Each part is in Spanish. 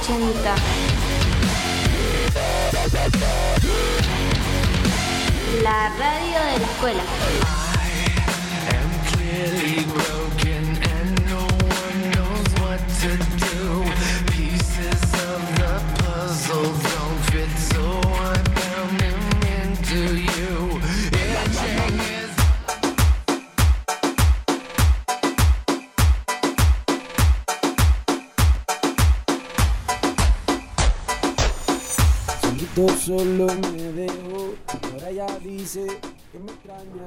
80. La radio de la escuela. Solo me dejó, ahora ya dice que me extraña.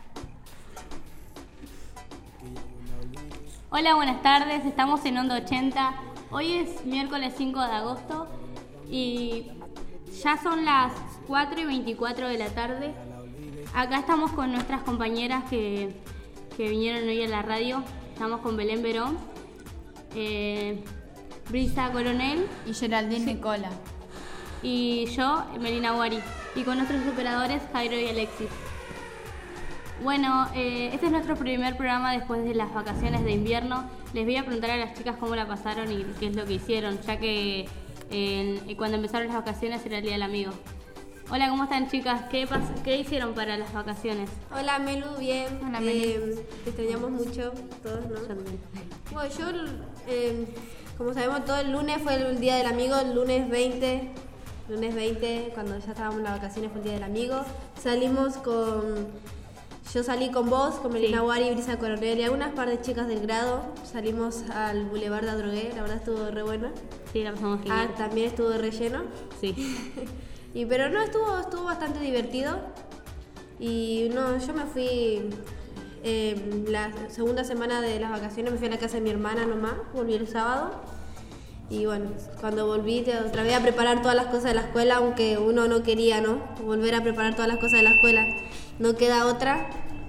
Hola, buenas tardes, estamos en Onda 80. Hoy es miércoles 5 de agosto y ya son las 4:24 de la tarde. Acá estamos con nuestras compañeras que vinieron hoy a la radio. Estamos con Belén Verón, Brisa Coronel y Geraldine Nicola. Y yo, Melina Guari, y con nuestros operadores Jairo y Alexis. Bueno, este es nuestro primer programa después de las vacaciones de invierno. Les voy a preguntar a las chicas cómo la pasaron y qué es lo que hicieron, ya que cuando empezaron las vacaciones era el Día del Amigo. Hola, ¿cómo están, chicas? ¿Qué hicieron para las vacaciones? Hola, Melu, bien. Hola, Melu. Te extrañamos mucho, todos, ¿no? Bueno, yo, como sabemos, todo el lunes fue el Día del Amigo, el lunes 20, cuando ya estábamos en las vacaciones, fue el Día del Amigo. Yo salí con vos, con Melina Guari, Brisa Coronel y algunas par de chicas del grado. Salimos al Boulevard de Adrogué, la verdad estuvo re buena. Sí, la pasamos genial. También estuvo de relleno. Sí. Pero no, estuvo bastante divertido. Y no, yo me fui la segunda semana de las vacaciones, me fui a la casa de mi hermana nomás, volví el sábado. Y bueno, cuando volví otra vez a preparar todas las cosas de la escuela, aunque uno no quería, ¿no? Volver a preparar todas las cosas de la escuela, no queda otra.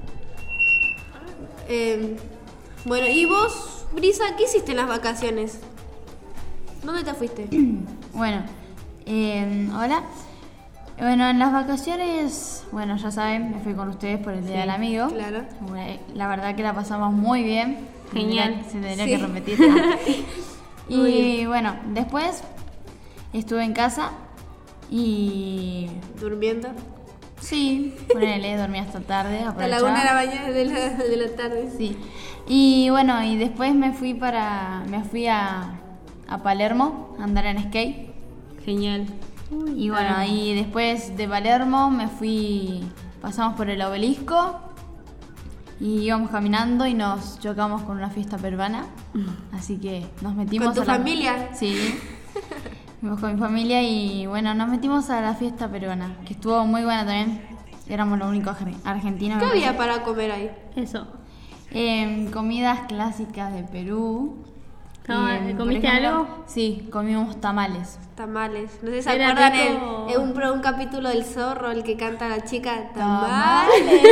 Bueno, ¿y vos, Brisa, qué hiciste en las vacaciones? ¿Dónde te fuiste? Bueno, hola. Bueno, en las vacaciones, bueno, ya saben, me fui con ustedes por el Día del Amigo. Claro. Bueno, la verdad que la pasamos muy bien. Genial. Se tendría que repetir. Y bueno, después estuve en casa y... ¿Durmiendo? Sí, ponele, dormí hasta tarde. A la 1 de la mañana de la tarde. Sí. Y bueno, y después me fui a Palermo a andar en skate. Genial. Y bueno, y después de Palermo pasamos por el Obelisco y íbamos caminando y nos chocamos con una fiesta peruana. Así que nos metimos ¿Con tu familia? Sí. Fuimos con mi familia y bueno, nos metimos a la fiesta peruana, que estuvo muy buena también. Éramos los únicos argentinos. ¿Qué había para comer ahí? Eso. Comidas clásicas de Perú. ¿Comiste algo? Sí, comimos tamales. Tamales. No sé si se Era acuerdan rico. un capítulo del Zorro, el que canta la chica. Tamales.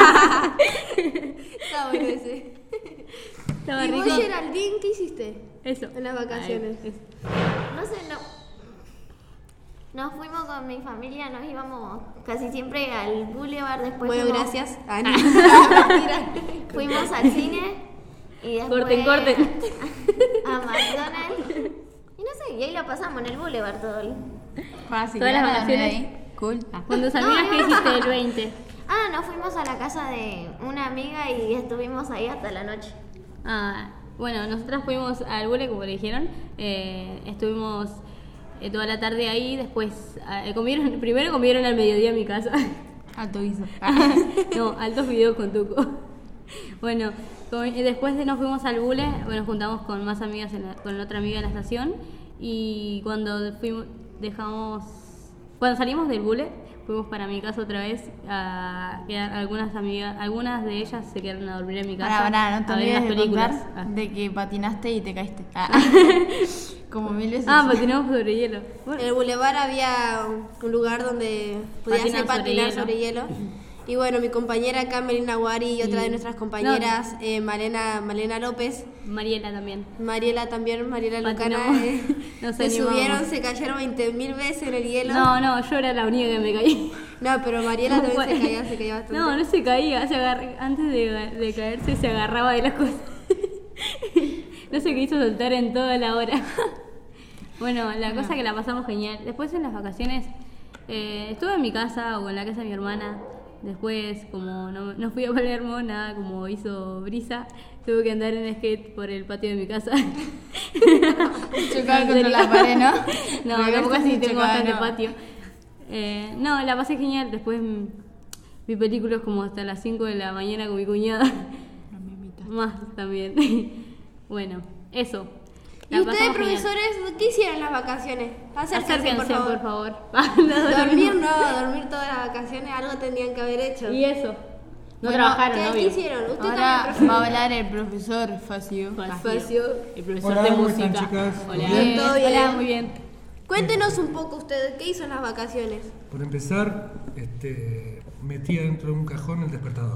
Está bueno ese. Estaba ¿Y rico. vos, Geraldine, qué hiciste? Eso. En las vacaciones. Ay, eso. No sé, nos fuimos con mi familia, nos íbamos casi siempre al Boulevard, después Bueno, fuimos, gracias. Mentira. fuimos al cine y después Corten. a McDonald's. Y no sé, y ahí la pasamos en el Boulevard todo el... Fácil. Todas las ¿querés dormir vacaciones. ahí? Cool. Con tus amigas, ¿qué hiciste el 20? nos fuimos a la casa de una amiga y estuvimos ahí hasta la noche. Bueno, nosotras fuimos al Bule, como le dijeron. Estuvimos toda la tarde ahí. Después primero comieron al mediodía en mi casa. Alto guiso. No, altos videos con Tuco. Bueno, después nos fuimos al Bule. Bueno, juntamos con más amigas, con otra amiga en la estación. Y cuando salimos del Bule, fuimos para mi casa otra vez a quedar. Algunas de ellas se quedaron a dormir en mi casa. No te a ver las olvides de películas. contar de que patinaste y te caíste. Como 1000 veces. Patinamos sobre hielo. En el Boulevard había un lugar donde podías patinar sobre hielo. Y bueno, mi compañera acá, Melina Guari, y otra de nuestras compañeras, Malena López. Mariela también. Mariela Lucana. Patinamos. No sé, se subieron, se cayeron 20.000 veces en el hielo. No, yo era la única que me caí. No, pero Mariela también se caía bastante. No se caía, antes de caerse se agarraba de las cosas. No se quiso soltar en toda la hora. Bueno, la cosa que la pasamos genial. Después en las vacaciones estuve en mi casa o en la casa de mi hermana. Después, como no fui a Palermo, nada, como hizo Brisa, tuve que andar en skate por el patio de mi casa. Chocar contra la pared, ¿no? No, tampoco así, tengo bastante patio. No, la pasé genial. Después vi películas como hasta las 5 de la mañana con mi cuñada. Más también. Bueno, eso. ¿Y ustedes, profesores, qué hicieron en las vacaciones? Acérquense, por favor. Dormir todas las vacaciones, algo tendrían que haber hecho. Y eso. No Bueno, trabajaron, ¿Qué obvio. hicieron? ¿Usted Ahora también, va a hablar el profesor Facio. Facio? El profesor Hola, de ¿cómo música. están, chicas? Hola. ¿Bien? ¿Todo bien? Hola, muy bien. Cuéntenos un poco ustedes, ¿qué hizo en las vacaciones? Por empezar, metí dentro de un cajón el despertador.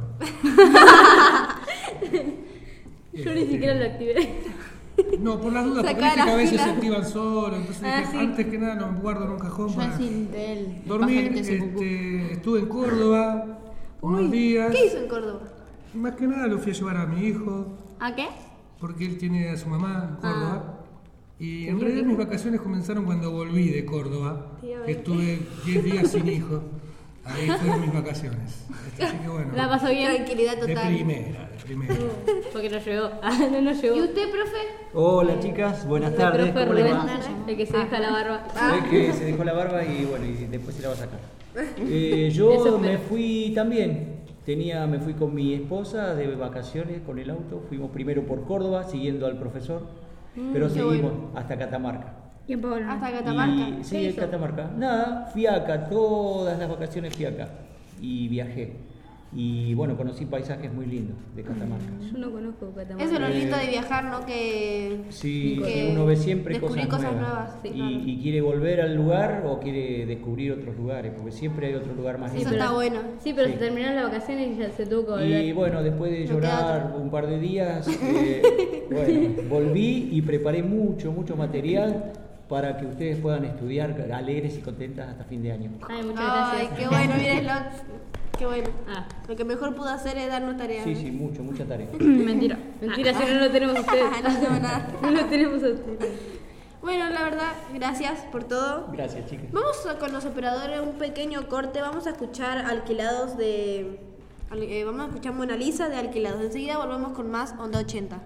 Yo ni siquiera lo activé. No, por las dudas, porque Sacá viste que las a veces pilas. se activan solos. Entonces dije, sí. antes que nada los guardo en un cajón Yo para así de él. dormir. Pajarito ese cucú. Estuve en Córdoba unos días. ¿Qué hizo en Córdoba? Más que nada lo fui a llevar a mi hijo, ¿A qué? porque él tiene a su mamá en Córdoba. Y en realidad mis vacaciones comenzaron cuando volví de Córdoba. Estuve 10 días sin hijo. Ahí fueron mis vacaciones. Así que bueno, La pasó bien. Tranquilidad de total. primera. Porque no llegó. No llegó. ¿Y usted, profe? Hola chicas, buenas El tardes, profe ¿cómo les Rubén, va? el que se deja la barba. Es que se dejó la barba y bueno, y después se la va a sacar. Eso Yo espero. me fui también, me fui con mi esposa de vacaciones con el auto, fuimos primero por Córdoba siguiendo al profesor, pero seguimos hasta Catamarca. ¿Quién pagó la Hasta Catamarca. Y, sí, ¿Qué en hizo? Catamarca. Nada, fui acá, todas las vacaciones fui acá y viajé. Y bueno, conocí paisajes muy lindos de Catamarca. Yo no conozco Catamarca. Eso es lo lindo de viajar, ¿no? Que Sí, que uno ve siempre descubrir cosas nuevas. sí, y, claro. y quiere volver al lugar o quiere descubrir otros lugares, porque siempre hay otro lugar más Eso lindo. está bueno. Sí, pero Sí. se terminaron las vacaciones y ya se tuvo que volver. Y bueno, después de No queda llorar un par de días, bueno, volví y preparé mucho material para que ustedes puedan estudiar alegres y contentas hasta fin de año. Ay, muchas Ay, gracias. qué bueno, miren, qué bueno. Ah, Lo que mejor pudo hacer es darnos tareas. Sí, ¿no? sí, mucha tarea. mentira. Mentira, si no lo tenemos a ustedes. No hacemos nada. No lo tenemos a ustedes. Bueno, la verdad, gracias por todo. Gracias, chicas. Vamos con los operadores un pequeño corte. Vamos a escuchar Alquilados de. Vamos a escuchar Mona Lisa de Alquilados. Enseguida volvemos con más Onda 80.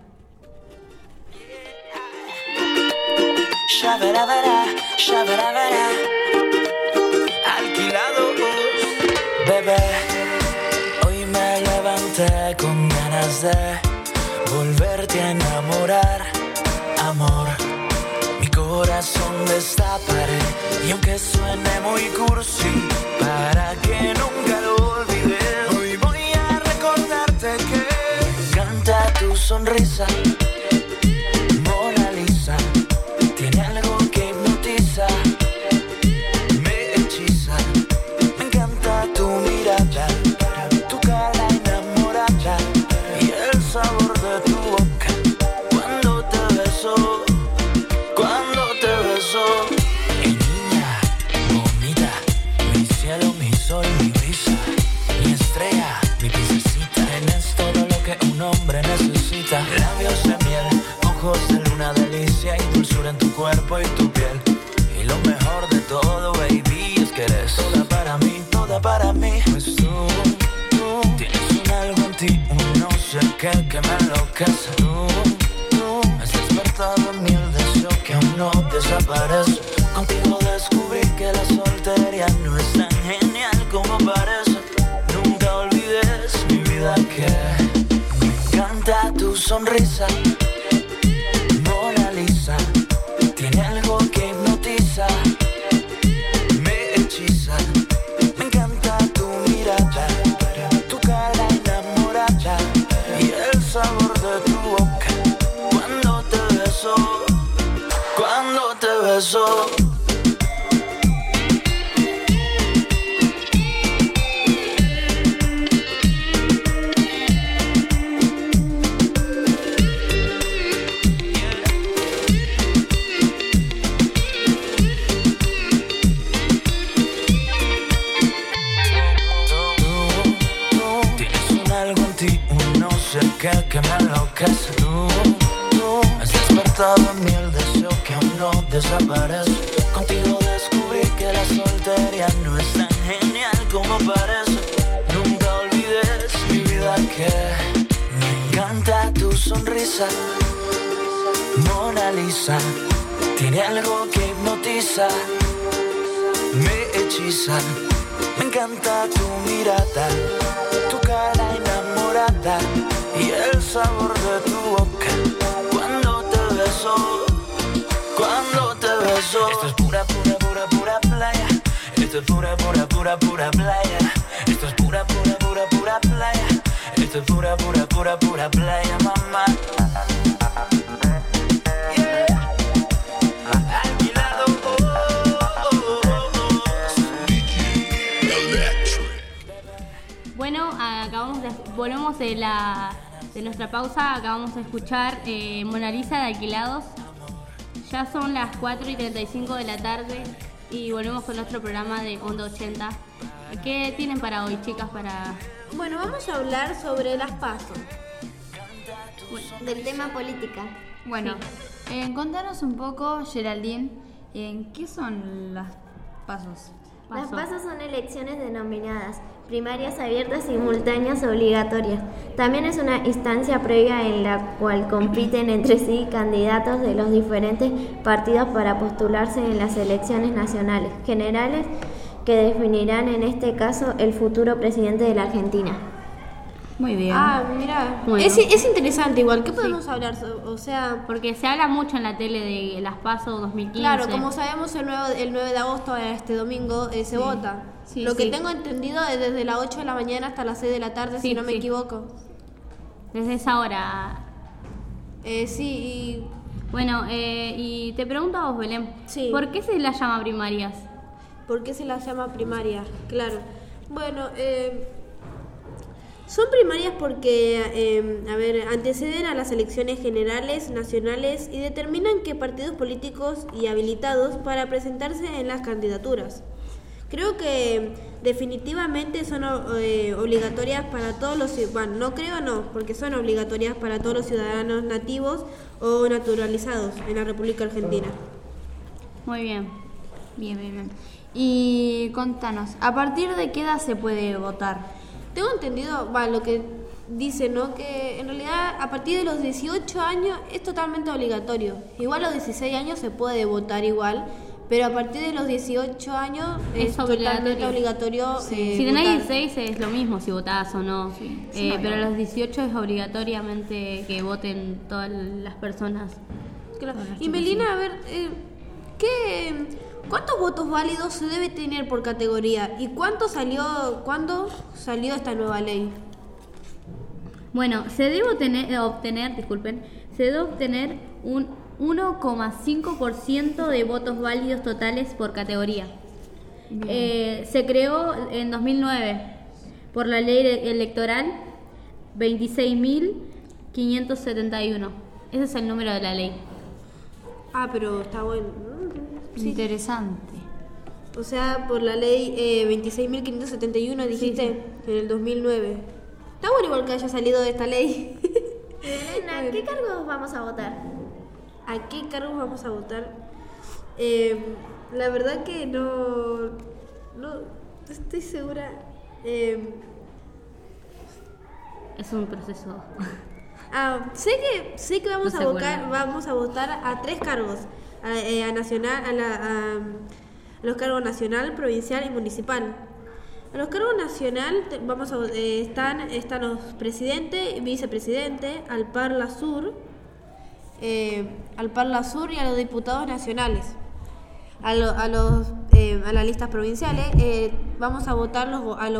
Shabarabara, shabarabara. Alquilados, bebé. Hoy me levanté con ganas de volverte a enamorar, amor. Mi corazón destaparé y aunque suene muy cursi, para que nunca lo olvides, hoy voy a recordarte que me encanta tu sonrisa, Mona Lisa. Tiene algo que hipnotiza, me hechiza. Me encanta tu mirada, tu cara enamorada y el sabor de tu boca cuando te beso, cuando te beso. Y niña bonita, mi cielo, mi sol, mi brisa, mi estrella, mi princesita. Tienes todo lo que un hombre necesita. Labios de miel, ojos de luna, delicia y dulzura en tu cuerpo y tu piel. Y lo mejor de todo, baby, es que eres toda para mí, toda para mí. Pues tú tienes un algo en ti, un no sé qué que me enloquece. Tú has despertado en mí el deseo que aún no desaparece. Contigo descubrí que la soltería no es tan genial como parece. Nunca olvides, mi vida, que me encanta tu sonrisa, Mona Lisa. Tiene algo que hipnotiza, me hechiza. Me encanta tu mirada, tu cara enamorada y el sabor de tu boca cuando te beso, cuando te beso. Tienes un algo en ti, un no sé qué que me enloquece. Tú has despertado en mí el deseo que aún no desaparece. Contigo descubrí que la soltería no es tan genial como parece. Nunca olvides, mi vida, que me encanta tu sonrisa. Mona Lisa tiene algo que hipnotiza, me hechiza. Me encanta tu mirada, tu cara enamorada y el sabor de tu boca cuando te beso, cuando te beso. Esto es pura, pura, pura, pura playa. Esto es pura, pura, pura, pura playa. Esto es pura, pura, pura, pura playa. Esto es pura, pura, pura, pura playa, mamá. Bueno, volvemos de nuestra pausa. Acabamos de escuchar Mona Lisa de Alquilados. Ya son las 4:35 de la tarde y volvemos con nuestro programa de Onda 80. ¿Qué tienen para hoy, chicas? Bueno, vamos a hablar sobre las PASO. Del tema política. Bueno, contanos un poco, Geraldine, ¿qué son las PASOs? Las PASO son elecciones denominadas primarias abiertas, simultáneas, obligatorias. También es una instancia previa en la cual compiten entre sí candidatos de los diferentes partidos para postularse en las elecciones nacionales generales que definirán en este caso el futuro presidente de la Argentina. Muy bien. Ah, mira, Bueno. es interesante igual. ¿Qué podemos hablar? O sea, Porque se habla mucho en la tele de las PASO 2015. claro, como sabemos el 9 de agosto, este domingo, se vota. Sí, Lo que sí. tengo entendido es desde las 8 de la mañana hasta las 6 de la tarde, Sí, si no me sí. equivoco. Desde esa hora. Sí, Bueno, y te pregunto a vos, Belén. Sí. ¿Por qué se las llama primarias? ¿por qué se las llama primaria? Claro. Bueno, son primarias porque, anteceden a las elecciones generales, nacionales y determinan qué partidos políticos y habilitados para presentarse en las candidaturas. Creo que definitivamente son obligatorias para todos los ciudadanos. No creo, no, porque son obligatorias para todos los ciudadanos nativos o naturalizados en la República Argentina. Muy bien. Bien, bien, bien. Y contanos, ¿a partir de qué edad se puede votar? Tengo entendido, lo que dice, ¿no? Que en realidad a partir de los 18 años es totalmente obligatorio. Igual a los 16 años se puede votar igual, pero a partir de los 18 años es totalmente obligatorio Si tenés votar. 16 es lo mismo si votás o no. Pero a los 18 es obligatoriamente que voten todas las personas. Claro. Y Melina, a ver, ¿cuántos votos válidos se debe tener por categoría? ¿Y cuándo salió esta nueva ley? Bueno, se debe obtener un 1,5% de votos válidos totales por categoría. Se creó en 2009 por la ley electoral 26.571. Ese es el número de la ley. Ah, pero está bueno. Interesante. O sea, por la ley 26.571 dijiste, en el 2009. Está bueno igual que haya salido de esta ley. Elena, ¿qué cargos vamos a votar? ¿A qué cargos vamos a votar? La verdad que no estoy segura. Es un proceso. Sé que vamos No a sé, votar, bueno. vamos a votar a 3 cargos, a los cargos nacional, provincial y municipal. A los cargos nacional están los presidente, vicepresidente, al Parla Sur y a los diputados nacionales. A las listas provinciales vamos a votar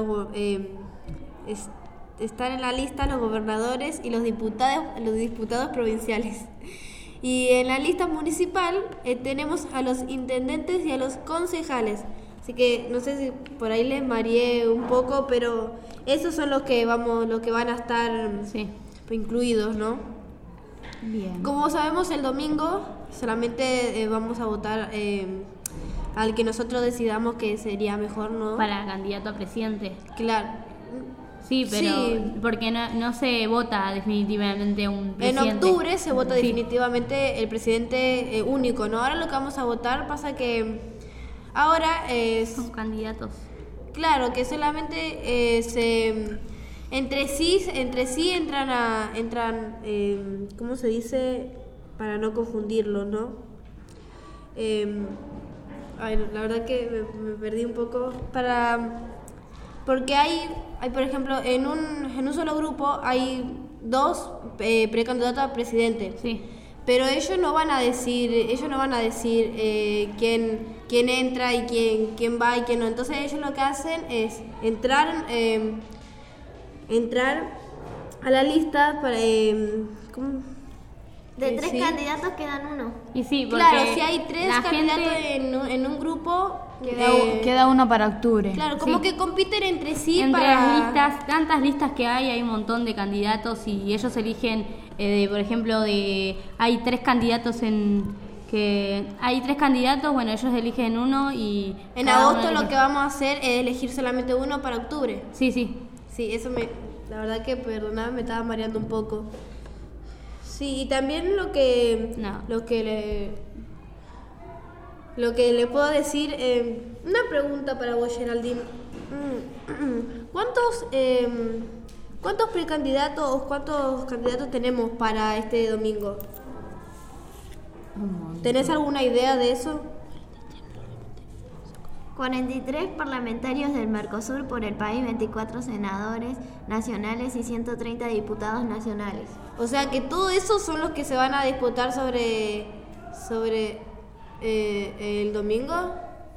están en la lista los gobernadores y los diputados provinciales. Y en la lista municipal tenemos a los intendentes y a los concejales. Así que no sé si por ahí les mareé un poco, pero esos son los que van a estar incluidos, ¿no? Bien. Como sabemos, el domingo solamente vamos a votar al que nosotros decidamos que sería mejor, ¿no? Para candidato a presidente. Claro. Sí, pero Sí. porque no se vota definitivamente un En presidente. octubre se vota Sí. definitivamente el presidente único, ¿no? Ahora lo que vamos a votar pasa que ahora es... Son candidatos. Claro, que solamente entre sí entran ¿cómo se dice? Para no confundirlo, ¿no? La verdad que me perdí un poco. Porque hay por ejemplo, en un solo grupo hay 2 precandidatos a presidente. Sí. Pero ellos no van a decir quién entra y quién va y quién no. Entonces ellos lo que hacen es entrar a la lista para ¿cómo? De 3 Sí. candidatos quedan 1. Y sí, porque Claro, si hay 3 la candidatos gente, en un grupo, Queda uno para octubre. claro, como Sí. que compiten entre sí entre para... las listas, tantas listas que hay un montón de candidatos y ellos eligen, por ejemplo, hay 3 candidatos bueno, ellos eligen uno y... En cada uno agosto lo elige. que vamos a hacer es elegir solamente uno para octubre. Sí, sí. Sí, la verdad que, perdonad, me estaba mareando un poco. Sí, y también lo que le puedo decir, una pregunta para vos, Geraldine. ¿Cuántos precandidatos o cuántos candidatos tenemos para este domingo? ¿Tenés alguna idea de eso? 43 parlamentarios del Mercosur por el país, 24 senadores nacionales y 130 diputados nacionales. O sea que todo eso son los que se van a disputar sobre el domingo.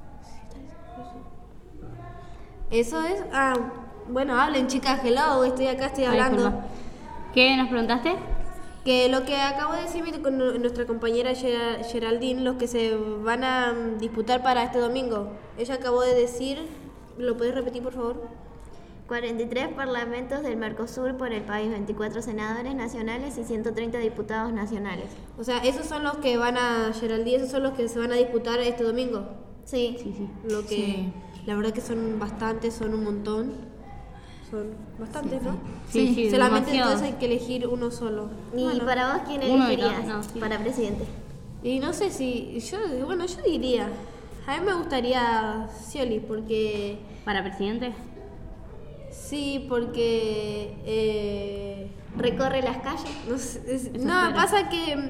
Eso es. Bueno, hablen, chicas, hello, estoy hablando. Disculpa. ¿Qué nos preguntaste? Que lo que acabo de decir con nuestra compañera Geraldine, los que se van a disputar para este domingo. Ella acabó de decir, ¿lo puedes repetir, por favor? 43 parlamentos del Mercosur por el país, 24 senadores nacionales y 130 diputados nacionales. O sea, esos son los que van a, Geraldine, esos son los que se van a disputar este domingo. Sí. Lo que, Sí. la verdad que son bastantes, son un montón. Son bastantes, ¿no? Sí, Solamente demasiado. entonces hay que elegir uno solo. ¿Y Bueno, para vos quién uno de elegirías dos, no, sí. para presidente? y no sé si, yo diría, a mí me gustaría Scioli, porque, ¿Para presidente? sí, porque, ¿Recorre las calles? no sé, Eso no, espero. pasa que,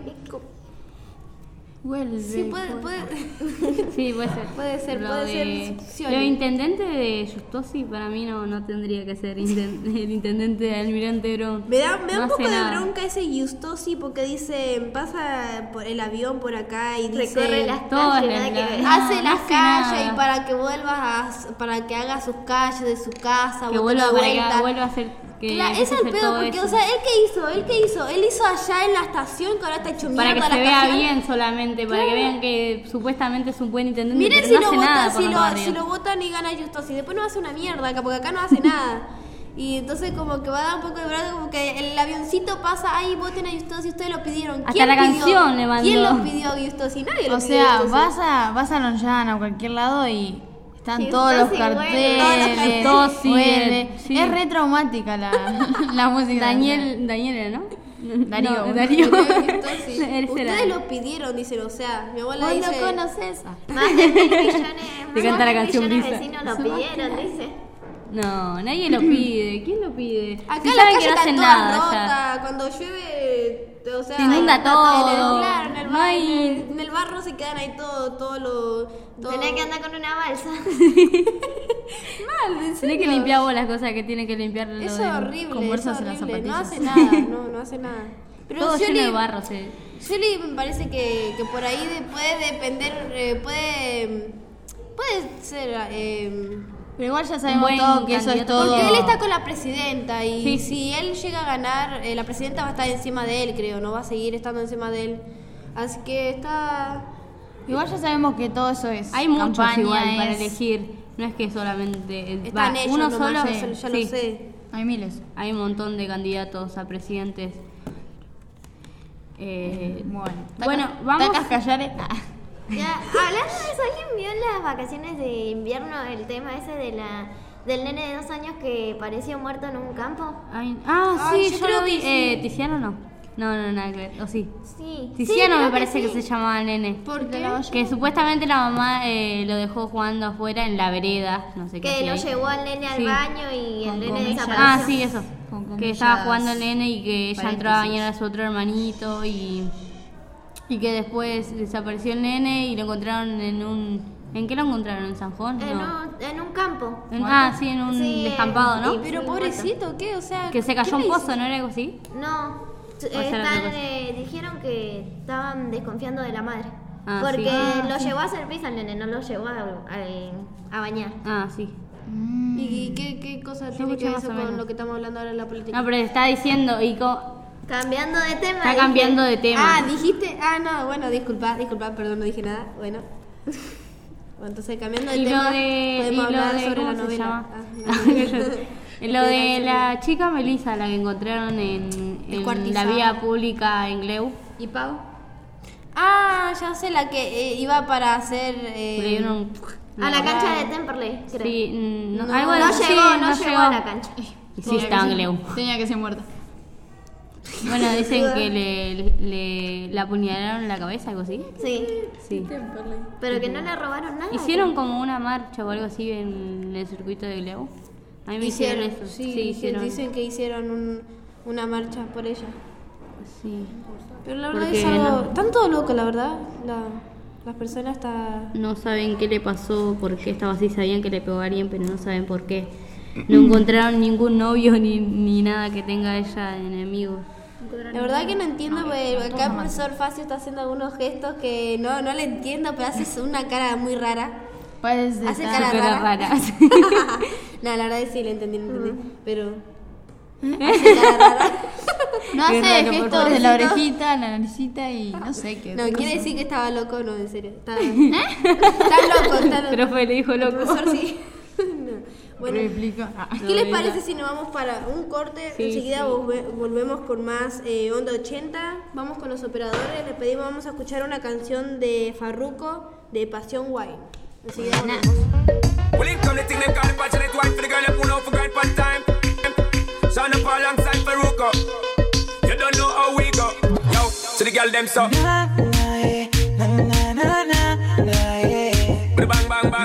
Vuelve. sí, puede Sí, puede ser. Puede ser, Lo puede ser de- Scioli. Lo de intendente de Justosi para mí no tendría que ser el intendente de Almirante Brown. Me da No un hace poco de nada. bronca ese Justosi porque dice, pasa por el avión por acá y dice... Recorre las todas calles, las- nada que ver. No, hace no las hace calles nada. y para que para que haga sus calles de su casa, Que bote una vuelva para vuelta. acá, vuelva a hacer que Claro, empiece ese a es el hacer pedo, todo porque, eso. o sea, ¿él qué hizo? Él hizo allá en la estación, que ahora está hecho mierda Para que la se vea estación. bien solamente, para que vean que supuestamente es un buen intendente, Miren pero si no lo hace nada votan, por los barrios. si lo votan y gana Justosi, después no hace una mierda acá, porque acá no hace nada. Y entonces como que va a dar un poco de verdad, como que el avioncito pasa, ahí voten a Justosi, ustedes lo pidieron. Hasta ¿Quién la pidió? canción le mandó. ¿Quién lo pidió a Justosi? Nadie lo O pidió a sea, Justosi. vas a Lonjan o cualquier lado y están Sí, todos los Justosi carteles. vuelve. Todos siguen, vuelve. sí. Es re traumática la música. Daniel era, ¿no? Darío. No, Darío. Justosi. Ese era. Ustedes lo pidieron, dicen, o sea, mi abuela Vos dice... lo conoces. Más de 1.000 millones, Te canta la más de 1.000 canción millones de Brisa. vecinos lo pidieron, dice. No, nadie lo pide. ¿Quién lo pide? Acá Si la saben calle que no está hacen toda nada rota, ya. cuando llueve, o sea... Se inunda está todo. Claro, en el, No hay- en el barro se quedan ahí todo lo... Tenés que andar con una balsa. Mal, en Tenés serio. que limpiar vos las cosas que tienen que limpiar. lo Eso de- es horrible, con eso bolsas es en las horrible. No hace zapatillas. nada, no hace nada. Pero Todo Scioli- lleno de barro. Sí. Scioli me parece que por ahí puede depender, puede ser... Pero igual ya sabemos buen todo que eso es candidato. todo. porque él está con la presidenta y Sí. si él llega a ganar, la presidenta va a estar encima de él, creo, no va a seguir estando encima de él. Así que está... Igual ya sabemos que todo eso es. Hay muchos campaña, igual para es- elegir. No es que solamente. Están ellos uno nomás, solo. ya sí. lo sé. Hay miles. Hay un montón de candidatos a presidentes. Bueno, vamos. Tacas Callares. Ya, hablando de eso, ¿alguien vio en las vacaciones de invierno el tema ese del nene de 2 años que pareció muerto en un campo? Sí, yo lo vi. ¿Tiziano no? No, nada que ver. ¿O sí? Sí. Tiziano creo me parece que sí. se llamaba el nene. ¿Por qué? Que supuestamente la mamá lo dejó jugando afuera en la vereda, no sé qué. Que hacía lo ahí. llevó al nene al Sí. baño y el Con nene comillas. desapareció. Sí, eso. Con Que comillas, estaba jugando el nene y que ella entró a paréntesis. bañar a su otro hermanito y que después desapareció el nene y lo encontraron en un... ¿En qué lo encontraron? ¿En San Juan? No. En un campo. Sí, en un Sí, descampado, ¿no? y- Pero pobrecito, ¿qué? O sea, Que se cayó ¿qué un le pozo, ¿no era algo así? No, será otra cosa. dijeron que estaban desconfiando de la madre. Ah, porque sí. lo llevó a hacer pis al nene, no lo llevó a bañar. Ah, sí. ¿Y qué cosa tiene escuché que ver más eso o con menos. lo que estamos hablando ahora en la política? No, pero está diciendo Cambiando de tema. está dije. cambiando de tema. dijiste. No, bueno, disculpa, perdón, no dije nada. Bueno. Bueno, entonces cambiando de Y tema, lo de podemos hablar sobre ¿cómo la se novela. llama? No. Lo de la chica Melissa, la que encontraron en la Descuartizada. vía pública en Gleu. ¿Y Pau? Ya sé, la que iba para hacer. Le dieron A la cancha de Temperley, creo. Sí, No, algo no sí, llegó, no llegó a la cancha. Y sí, estaba en Gleu. Tenía que ser muerta. Bueno, dicen que le apuñalaron en la cabeza, algo así. Sí, Sí. pero que no le robaron nada. Hicieron como una marcha o algo así en el circuito de Gleu. A mí me hicieron eso. Sí, hicieron. dicen que hicieron una marcha por ella. Sí. Pero la verdad Porque es algo. no- Están todos locos, la verdad. Las personas están. No saben qué le pasó, por qué estaba así, sabían que le pegó a alguien, pero no saben por qué. No encontraron ningún novio ni nada que tenga ella de enemigo. La verdad que no entiendo, porque acá el profesor Facio está haciendo algunos gestos que no le entiendo, pero hace una cara muy rara. Puedes Hace estar- cara Súper rara. rara. No, la verdad es que sí, lo entendí. Pero. Hace cara rara. No Qué hace raro, por gestos de la favorcito. orejita, la naricita y no sé qué. No, quiere decir que estaba loco, no, en serio. Está loco, está loco. Profe le dijo El loco. profesor sí. No. Bueno, Replica. ¿qué les parece si nos vamos para un corte? Sí, Enseguida sí. volvemos con más Onda 80. Vamos con los operadores. Les pedimos, vamos a escuchar una canción de Farruko de Pasión Wine. Enseguida volvemos. Well, in come the thing them call the passionate wife for the girl that pull out for grind part time. Son up alongside Farruko. You don't know how we go. Yo, to the girl them so. Bang bang bang.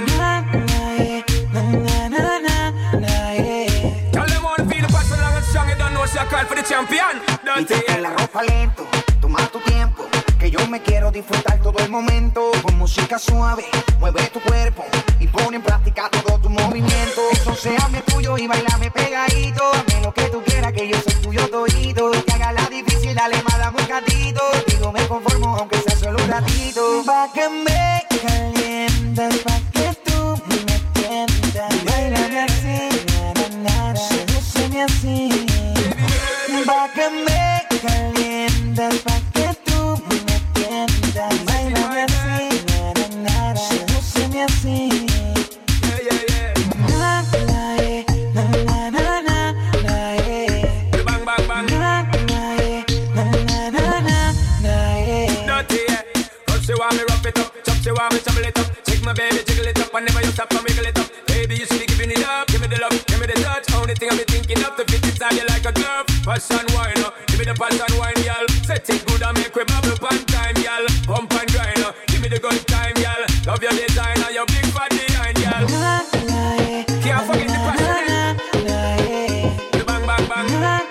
Tell them all to feel the passion long and strong. You don't know she a call for the champion. Don't Quítate la ropa lento, toma tu tiempo, que yo me quiero disfrutar todo el momento. Con música suave, mueve tu cuerpo y pon en práctica todo tu movimiento. Entonces hazme tuyo y bailame pegadito. Hazme lo que tú quieras, que yo soy tuyo todito. Que haga la difícil, dale más, dame un gatito. Digo, me conformo, aunque sea solo un ratito. Pa' que me calientes, pa' que tú me tientas. Bailame así, sedúceme así. Pa' que me calientes, pa' que tú me tientas. Bailame así, sedúceme así. yeah, yeah, yeah. Na, na, na, na, na, na, Bang bang bang. na, na, na, na, na. Dirty, yeah. Cause she want me rough it up, chop she want me trouble it up. Check my baby, jiggle it up, and never you stop and wiggle it up. Baby, you should be giving it up. Give me the love, give me the touch. Only thing I'm thinking of to fit inside you like a glove. Passion wine, give me the passion wine, y'all. Set it good and make we bubble pan time, y'all. Pump and grind, give me the good time, y'all. Love your design and your big fat behind, y'all. Can't forget the passion, the bang bang bang.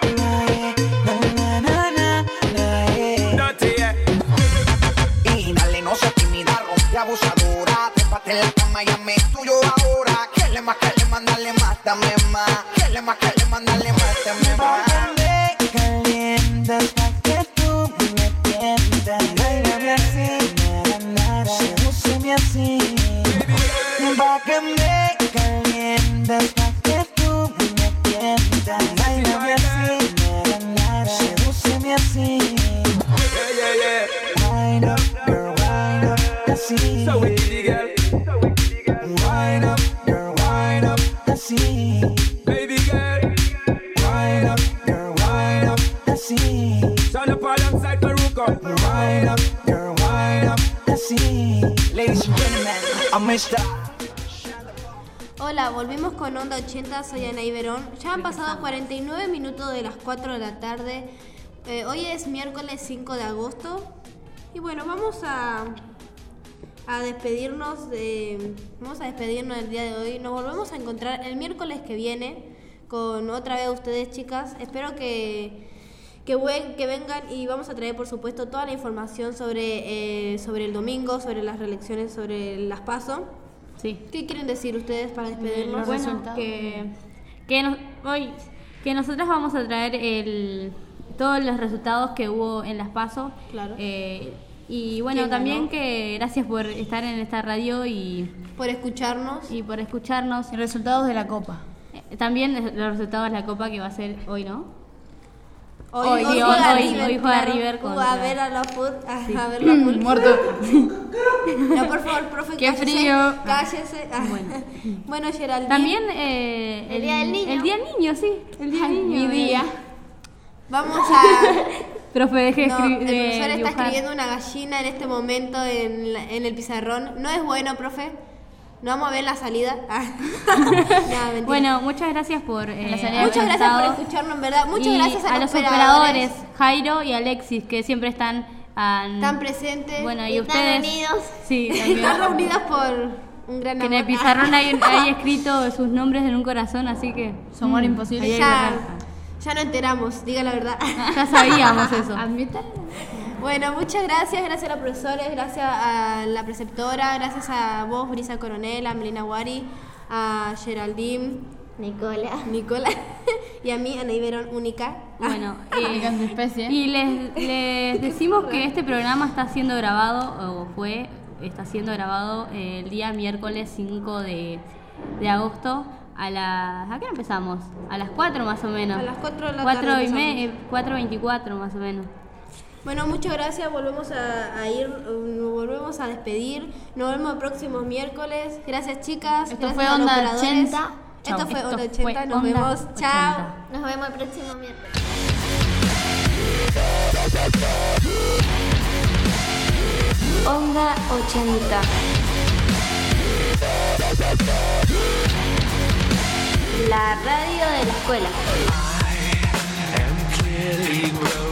Dirty, yeah. Y dale, no seas tímida, rompe abusadora. Trépate en la cama y hazme tuyo ahora. Que le más, dale más, dame más. Que le más, dale más, dame más. Pa' que me calientes, pa' que tú me tientas. Bailame así, sedúceme así. Pa' que me calientes, pa' que tú me tientas. Bailame así, sedúceme así. Yeah, yeah, yeah. Wind up, girl, wind up, así. So wicked, girl. Wind up, girl, wind up, así. Baby girl. Wind up, girl, wind up, así. Son up alongside Farruko. Wind up, girl, wind up, así. Ladies and gentlemen, I'm Mr. Hola, volvimos con Onda 80, soy Ana Iberón. Ya han pasado 49 minutos de las 4 de la tarde. Hoy es miércoles 5 de agosto. Y bueno, vamos a despedirnos del día de hoy. Nos volvemos a encontrar el miércoles que viene con otra vez ustedes, chicas. Espero que vengan y vamos a traer, por supuesto, toda la información sobre el domingo, sobre las reelecciones, sobre las PASO. Sí. ¿Qué quieren decir ustedes para despedirnos? Bueno, que nosotros vamos a traer todos los resultados que hubo en las PASO. Claro. Y bueno, también que gracias por estar en esta radio y por escucharnos. Y por escucharnos. Y resultados de la Copa. También los resultados de la Copa que va a ser hoy, ¿no? Hoy juega River contra... a ver a la FUT, a ver la FUT. Muerto. No, por favor, profe, qué frío. Cállese. Bueno, Geraldine. También el Día del Niño. El Día del Niño, sí. El Día del Niño. Mi día. Vamos a... Profe, deje de escribir. El profesor está escribiendo una gallina en este momento en el pizarrón. No es bueno, profe. No vamos a ver la salida. No, bueno, muchas gracias por muchas gracias por escucharnos, en verdad. Muchas gracias a los operadores, Jairo y Alexis, que siempre están tan presentes. Bueno, y ustedes reunidos. Sí, también. Están reunidos por un gran amor. Que en el pizarrón hay escrito sus nombres en un corazón, así que su amor imposible. Ya no enteramos, diga la verdad. Ya sabíamos eso. Bueno, muchas gracias a los profesores, gracias a la preceptora, gracias a vos, Brisa Coronel, a Melina Wari, a Geraldine, Nicola y a mí, Ana Iberón, única. Bueno, única en su especie. Y les decimos que este programa está siendo grabado, está siendo grabado el día miércoles 5 de agosto. ¿A qué hora empezamos? A las 4 más o menos. A las 4 de la tarde. 4:24 más o menos. Bueno, muchas gracias, volvemos nos volvemos a despedir, nos vemos el próximo miércoles. Gracias, chicas. Esto fue Onda 80. Esto fue Onda 80, nos vemos. 80. Chao. Nos vemos el próximo miércoles. Onda 80. La radio de la escuela. I am clearly grown.